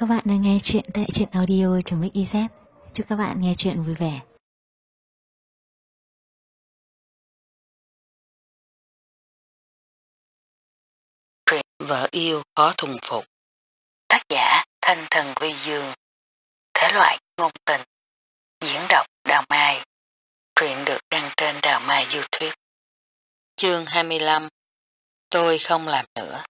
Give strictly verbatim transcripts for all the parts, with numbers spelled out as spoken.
các bạn đang nghe chuyện tại truyện audio.mixyz. Chúc các bạn nghe chuyện vui vẻ. Truyện Vợ yêu khó thuần phục. Tác giả Thanh Thần Vi Dương. Thể loại ngôn tình. Diễn đọc Đào Mai. Truyện được đăng trên Đào Mai YouTube. Chương hai mươi lăm. Tôi không làm nữa.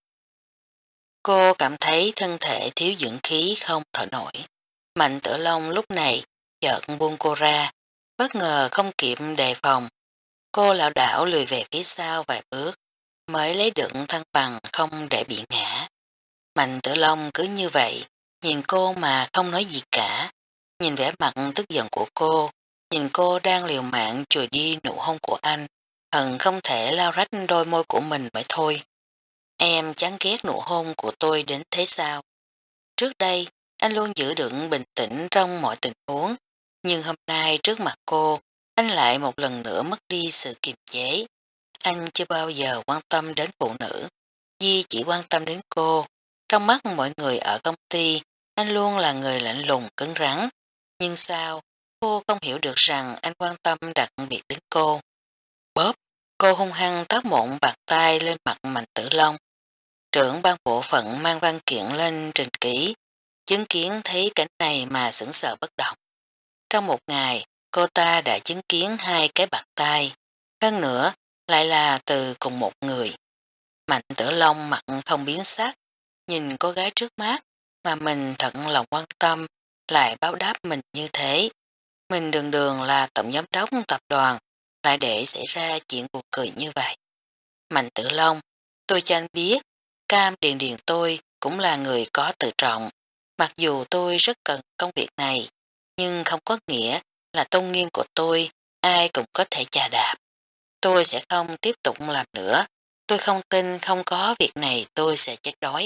Cô cảm thấy thân thể thiếu dưỡng khí không thở nổi. Mạnh Tử Long lúc này chợt buông cô ra, bất ngờ không kịp đề phòng. Cô lảo đảo lùi về phía sau vài bước, mới lấy được thăng bằng không để bị ngã. Mạnh Tử Long cứ như vậy, nhìn cô mà không nói gì cả, nhìn vẻ mặt tức giận của cô, nhìn cô đang liều mạng chùi đi nụ hôn của anh, hận không thể lao rách đôi môi của mình mới thôi. Em chán ghét nụ hôn của tôi đến thế sao? Trước đây, anh luôn giữ được bình tĩnh trong mọi tình huống, nhưng hôm nay trước mặt cô, anh lại một lần nữa mất đi sự kiềm chế. Anh chưa bao giờ quan tâm đến phụ nữ, Di chỉ quan tâm đến cô. Trong mắt mọi người ở công ty, anh luôn là người lạnh lùng cứng rắn. Nhưng sao, cô không hiểu được rằng anh quan tâm đặc biệt đến cô. Bóp, cô hung hăng tát một bàn tay lên mặt Mạnh Tử Long. Trưởng ban bộ phận mang văn kiện lên trình ký, chứng kiến thấy cảnh này mà sững sờ bất động. Trong một ngày, cô ta đã chứng kiến hai cái bàn tay, hơn nữa lại là từ cùng một người. Mạnh Tử Long mặt không biến sắc, nhìn cô gái trước mắt mà mình thật lòng quan tâm lại báo đáp mình như thế. Mình đường đường là tổng giám đốc tập đoàn, lại để xảy ra chuyện buồn cười như vậy. Mạnh Tử Long, tôi cho anh biết, Cam Điền Điền tôi cũng là người có tự trọng. Mặc dù tôi rất cần công việc này, nhưng không có nghĩa là tôn nghiêm của tôi ai cũng có thể chà đạp. Tôi sẽ không tiếp tục làm nữa. Tôi không tin không có việc này tôi sẽ chết đói.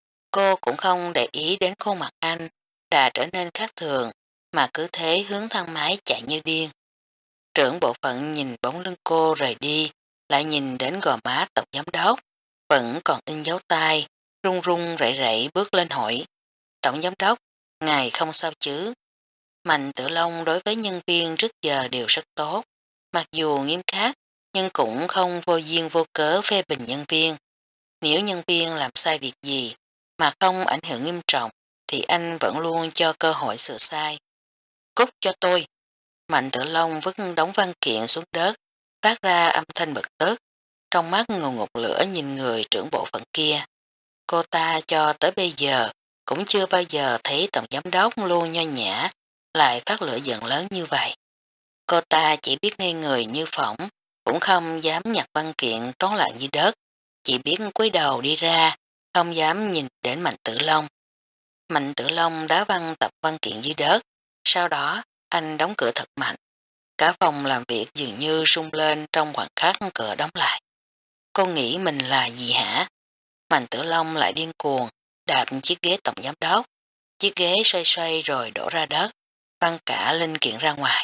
Cô cũng không để ý đến khuôn mặt anh đã trở nên khác thường mà cứ thế hướng thang máy chạy như điên. Trưởng bộ phận nhìn bóng lưng cô rời đi, lại nhìn đến gò má tổng giám đốc, vẫn còn in dấu tay, run run rẩy rẩy bước lên hỏi. Tổng giám đốc, ngài không sao chứ? Mạnh Tử Long đối với nhân viên trước giờ đều rất tốt, mặc dù nghiêm khắc, nhưng cũng không vô duyên vô cớ phê bình nhân viên. Nếu nhân viên làm sai việc gì mà không ảnh hưởng nghiêm trọng thì anh vẫn luôn cho cơ hội sửa sai. Cút cho tôi. Mạnh Tử Long vứt đống văn kiện xuống đất, phát ra âm thanh bực tức, trong mắt ngùn ngụt lửa nhìn người trưởng bộ phận kia. Cô ta cho tới bây giờ cũng chưa bao giờ thấy tổng giám đốc luôn nho nhã lại phát lửa giận lớn như vậy. Cô ta chỉ biết ngây người như phỏng, cũng không dám nhặt văn kiện toán lại như đất, chỉ biết cúi đầu đi ra, không dám nhìn đến Mạnh Tử Long. Mạnh Tử Long đá văng tập văn kiện dưới đất, sau đó anh đóng cửa thật mạnh. Cả phòng làm việc dường như rung lên trong khoảnh khắc cửa đóng lại. Cô nghĩ mình là gì hả? Mạnh Tử Long lại điên cuồng, đạp chiếc ghế tổng giám đốc. Chiếc ghế xoay xoay rồi đổ ra đất, văng cả linh kiện ra ngoài.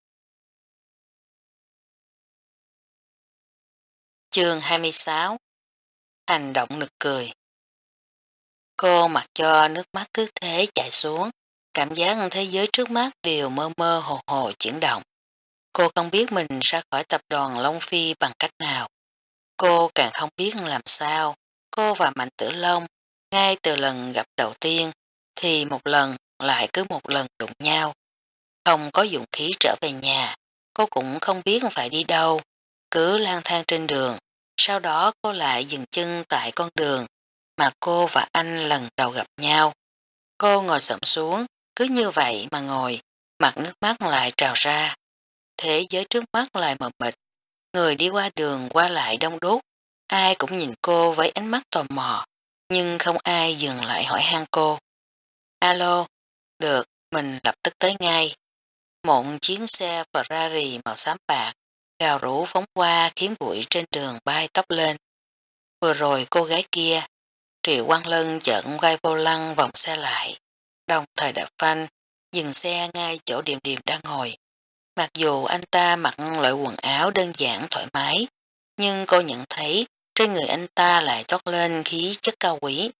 Chương hai mươi sáu. Hành động nực cười. Cô mặc cho nước mắt cứ thế chảy xuống, cảm giác thế giới trước mắt đều mơ mơ hồ hồ chuyển động. Cô không biết mình ra khỏi tập đoàn Long Phi bằng cách nào. Cô càng không biết làm sao. Cô và Mạnh Tử Long, ngay từ lần gặp đầu tiên, thì một lần lại cứ một lần đụng nhau. Không có dụng khí trở về nhà, cô cũng không biết phải đi đâu, cứ lang thang trên đường. Sau đó cô lại dừng chân tại con đường mà cô và anh lần đầu gặp nhau. Cô ngồi xổm xuống, cứ như vậy mà ngồi, mặt nước mắt lại trào ra. Thế giới trước mắt lại mờ mịt, người đi qua đường qua lại đông đúc, ai cũng nhìn cô với ánh mắt tò mò, nhưng không ai dừng lại hỏi han cô. Alo, được, mình lập tức tới ngay. Một chiếc xe Ferrari màu xám bạc, gào rú phóng qua khiến bụi trên đường bay tóc lên. Vừa rồi cô gái kia, Triệu Quang Lân chợt quay vô lăng vòng xe lại, đồng thời đạp phanh, dừng xe ngay chỗ Điềm Điềm đang ngồi. Mặc dù anh ta mặc loại quần áo đơn giản thoải mái, nhưng cô nhận thấy trên người anh ta lại toát lên khí chất cao quý.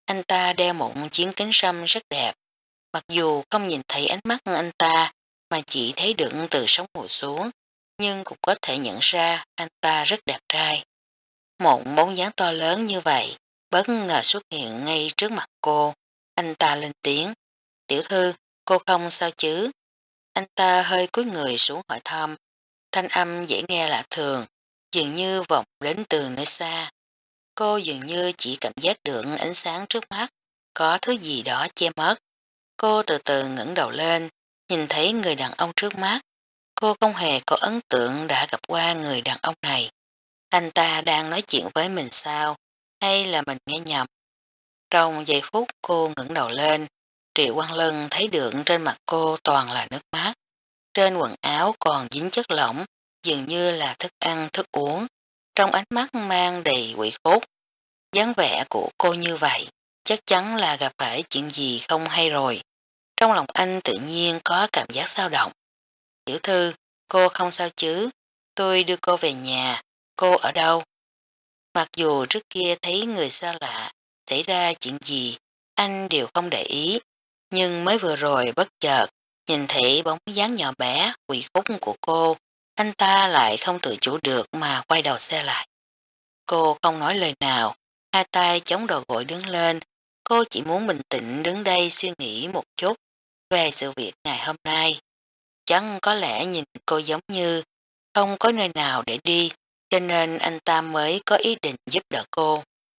Anh ta đeo một chiếc kính râm rất đẹp. Mặc dù không nhìn thấy ánh mắt anh ta mà chỉ thấy được từ sống mũi xuống, nhưng cũng có thể nhận ra anh ta rất đẹp trai. Một bóng dáng to lớn như vậy bất ngờ xuất hiện ngay trước mặt cô. Anh ta lên tiếng: "Tiểu thư, cô không sao chứ?" Anh ta hơi cúi người xuống hỏi thăm, thanh âm dễ nghe lạ thường, dường như vọng đến từ nơi xa. Cô dường như chỉ cảm giác được ánh sáng trước mắt, có thứ gì đó che mất. Cô từ từ ngẩng đầu lên, nhìn thấy người đàn ông trước mắt. Cô không hề có ấn tượng đã gặp qua người đàn ông này. Anh ta đang nói chuyện với mình sao, hay là mình nghe nhầm? Trong giây phút cô ngẩng đầu lên, Triệu Quang Lân thấy được trên mặt cô toàn là nước mắt. Trên quần áo còn dính chất lỏng, dường như là thức ăn, thức uống. Trong ánh mắt mang đầy quỷ khúc. Dáng vẻ của cô như vậy, chắc chắn là gặp phải chuyện gì không hay rồi. Trong lòng anh tự nhiên có cảm giác dao động. "Tiểu thư, cô không sao chứ? Tôi đưa cô về nhà. Cô ở đâu?" Mặc dù trước kia thấy người xa lạ, xảy ra chuyện gì, anh đều không để ý. Nhưng mới vừa rồi bất chợt, nhìn thấy bóng dáng nhỏ bé, quỷ khúc của cô, anh ta lại không tự chủ được mà quay đầu xe lại. Cô không nói lời nào, hai tay chống đầu gối đứng lên. Cô chỉ muốn bình tĩnh đứng đây suy nghĩ một chút về sự việc ngày hôm nay. Chẳng có lẽ nhìn cô giống như không có nơi nào để đi, cho nên anh ta mới có ý định giúp đỡ cô.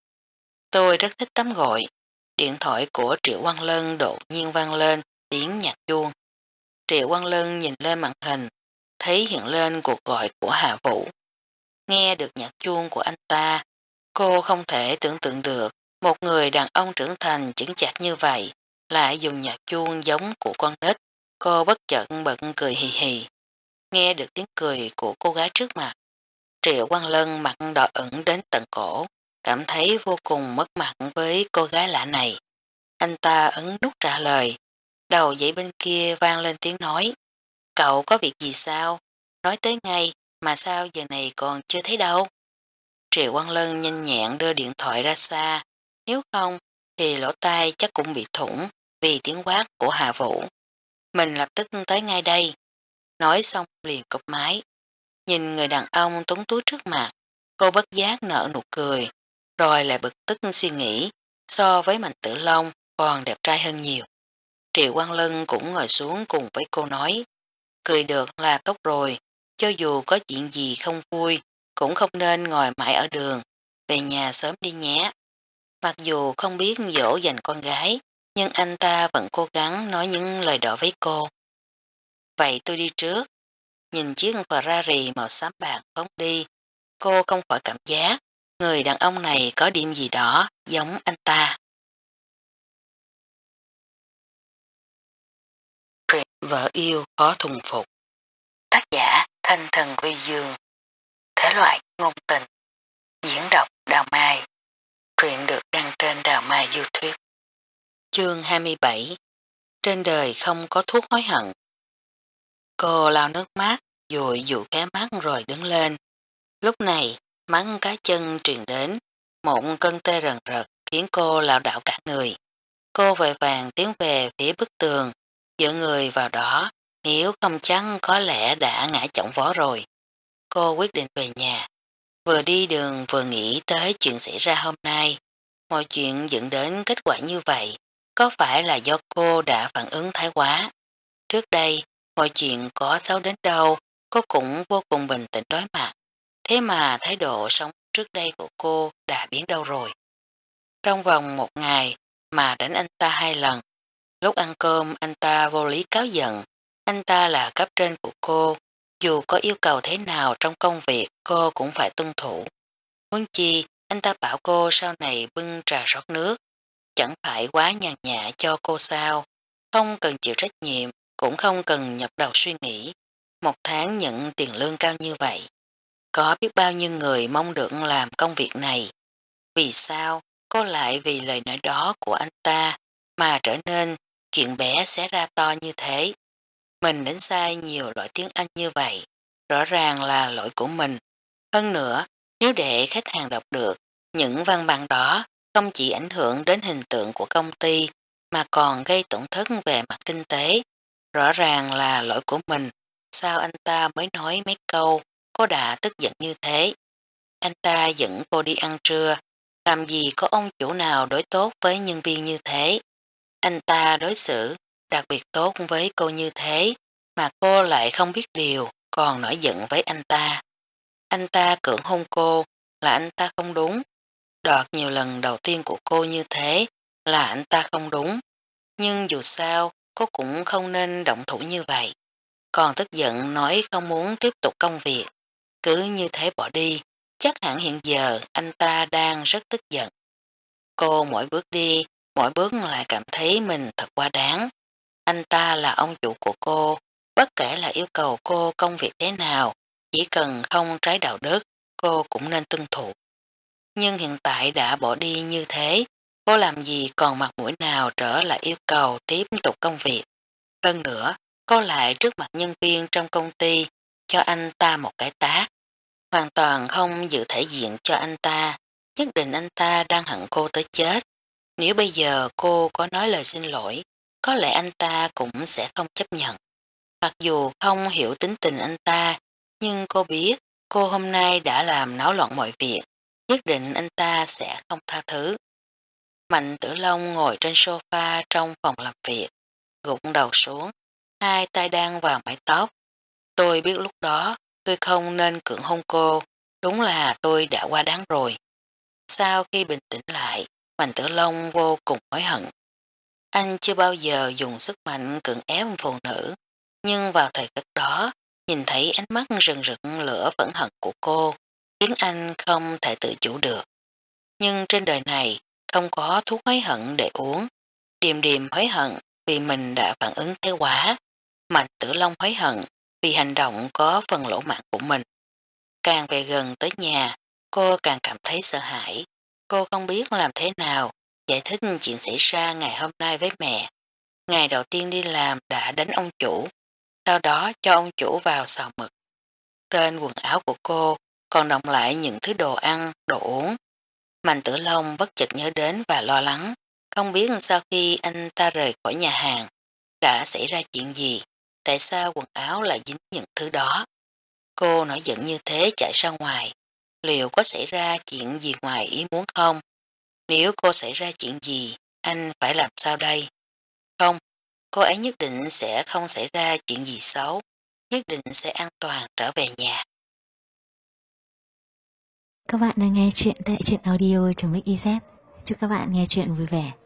"Tôi rất thích tắm gội." Điện thoại của Triệu Quang Lân đột nhiên vang lên tiếng nhạc chuông. Triệu Quang Lân nhìn lên màn hình, thấy hiện lên cuộc gọi của Hạ Vũ. Nghe được nhạc chuông của anh ta, cô không thể tưởng tượng được một người đàn ông trưởng thành chững chạc như vậy lại dùng nhạc chuông giống của con nít. Cô bất chợt bật cười hì hì. Nghe được tiếng cười của cô gái trước mặt, Triệu Quang Lân mặt đỏ ửng đến tận cổ, cảm thấy vô cùng mất mặt với cô gái lạ này. Anh ta ấn nút trả lời. Đầu dãy bên kia vang lên tiếng nói: "Cậu có việc gì sao? Nói tới ngay, mà sao giờ này còn chưa thấy đâu?" Triệu Quang Lân nhanh nhẹn đưa điện thoại ra xa, nếu không thì lỗ tai chắc cũng bị thủng vì tiếng quát của Hạ Vũ. "Mình lập tức tới ngay đây." Nói xong liền cụp máy. Nhìn người đàn ông tuấn tú trước mặt, cô bất giác nở nụ cười, rồi lại bực tức suy nghĩ, so với Mạnh Tử Long còn đẹp trai hơn nhiều. Triệu Quang Lân cũng ngồi xuống cùng với cô nói, cười được là tốt rồi, cho dù có chuyện gì không vui, cũng không nên ngồi mãi ở đường, về nhà sớm đi nhé. Mặc dù không biết dỗ dành con gái, nhưng anh ta vẫn cố gắng nói những lời đó với cô. "Vậy tôi đi trước." Nhìn chiếc Ferrari màu xám bạc phóng đi, cô không khỏi cảm giác người đàn ông này có điểm gì đó giống anh ta. Truyện Vợ yêu khó thuần phục. Tác giả Thanh Thần Vi Dương. Thể loại ngôn tình. Diễn đọc Đào Mai. Truyện được đăng trên Đào Mai YouTube. Chương hai mươi bảy. Trên đời không có thuốc hối hận. Cô lau nước mắt, dụi dụ cái mắt rồi đứng lên. Lúc này, mắt cá chân truyền đến, một cơn tê rần rật khiến cô lảo đảo cả người. Cô vội vàng tiến về phía bức tường, dựa người vào đó, nếu không chắn có lẽ đã ngã chỏng vó rồi. Cô quyết định về nhà. Vừa đi đường vừa nghĩ tới chuyện xảy ra hôm nay. Mọi chuyện dẫn đến kết quả như vậy, có phải là do cô đã phản ứng thái quá? Trước đây, mọi chuyện có xấu đến đâu, cô cũng vô cùng bình tĩnh đối mặt. Thế mà thái độ sống trước đây của cô đã biến đâu rồi. Trong vòng một ngày mà đánh anh ta hai lần. Lúc ăn cơm anh ta vô lý cáo giận. Anh ta là cấp trên của cô. Dù có yêu cầu thế nào trong công việc cô cũng phải tuân thủ. Huống chi anh ta bảo cô sau này bưng trà rót nước. Chẳng phải quá nhàn nhã cho cô sao. Không cần chịu trách nhiệm, cũng không cần nhập đầu suy nghĩ. Một tháng nhận tiền lương cao như vậy. Có biết bao nhiêu người mong được làm công việc này. Vì sao cô lại vì lời nói đó của anh ta mà trở nên chuyện bé xé ra to như thế? Mình đánh sai nhiều loại tiếng Anh như vậy. Rõ ràng là lỗi của mình. Hơn nữa, nếu để khách hàng đọc được những văn bản đó, không chỉ ảnh hưởng đến hình tượng của công ty mà còn gây tổn thất về mặt kinh tế. Rõ ràng là lỗi của mình, sao anh ta mới nói mấy câu, cô đã tức giận như thế. Anh ta dẫn cô đi ăn trưa, làm gì có ông chủ nào đối tốt với nhân viên như thế. Anh ta đối xử đặc biệt tốt với cô như thế, mà cô lại không biết điều, còn nổi giận với anh ta. Anh ta cưỡng hôn cô là anh ta không đúng. Đoạt nhiều lần đầu tiên của cô như thế là anh ta không đúng. Nhưng dù sao, cô cũng không nên động thủ như vậy. Còn tức giận nói không muốn tiếp tục công việc. Cứ như thế bỏ đi, chắc hẳn hiện giờ anh ta đang rất tức giận. Cô mỗi bước đi, mỗi bước lại cảm thấy mình thật quá đáng. Anh ta là ông chủ của cô, bất kể là yêu cầu cô công việc thế nào, chỉ cần không trái đạo đức, cô cũng nên tuân thủ. Nhưng hiện tại đã bỏ đi như thế, cô làm gì còn mặt mũi nào trở lại yêu cầu tiếp tục công việc. Hơn nữa, cô lại trước mặt nhân viên trong công ty cho anh ta một cái tát. Hoàn toàn không giữ thể diện cho anh ta, nhất định anh ta đang hận cô tới chết. Nếu bây giờ cô có nói lời xin lỗi, có lẽ anh ta cũng sẽ không chấp nhận. Mặc dù không hiểu tính tình anh ta, nhưng cô biết cô hôm nay đã làm náo loạn mọi việc, nhất định anh ta sẽ không tha thứ. Mạnh Tử Long ngồi trên sofa trong phòng làm việc, gục đầu xuống, hai tay đang vào mái tóc. Tôi biết lúc đó tôi không nên cưỡng hôn cô, đúng là tôi đã quá đáng rồi. Sau khi bình tĩnh lại, Mạnh Tử Long vô cùng hối hận. Anh chưa bao giờ dùng sức mạnh cưỡng ép phụ nữ, nhưng vào thời khắc đó, nhìn thấy ánh mắt rừng rực lửa phẫn hận của cô, khiến anh không thể tự chủ được. Nhưng trên đời này, không có thuốc hối hận để uống. Điềm điềm hối hận vì mình đã phản ứng thái quá. Mạnh Tử Long hối hận vì hành động có phần lỗ mãn của mình. Càng về gần tới nhà, cô càng cảm thấy sợ hãi. Cô không biết làm thế nào giải thích chuyện xảy ra ngày hôm nay với mẹ. Ngày đầu tiên đi làm đã đánh ông chủ, sau đó cho ông chủ vào xào mực. Trên quần áo của cô còn đọng lại những thứ đồ ăn, đồ uống. Mạnh Tử Long bất chợt nhớ đến và lo lắng, không biết sau khi anh ta rời khỏi nhà hàng, đã xảy ra chuyện gì, tại sao quần áo lại dính những thứ đó. Cô nổi giận như thế chạy ra ngoài, liệu có xảy ra chuyện gì ngoài ý muốn không? Nếu cô xảy ra chuyện gì, anh phải làm sao đây? Không, cô ấy nhất định sẽ không xảy ra chuyện gì xấu, nhất định sẽ an toàn trở về nhà. Các bạn đang nghe chuyện tại truyện audio.mixyz. Chúc các bạn nghe chuyện vui vẻ.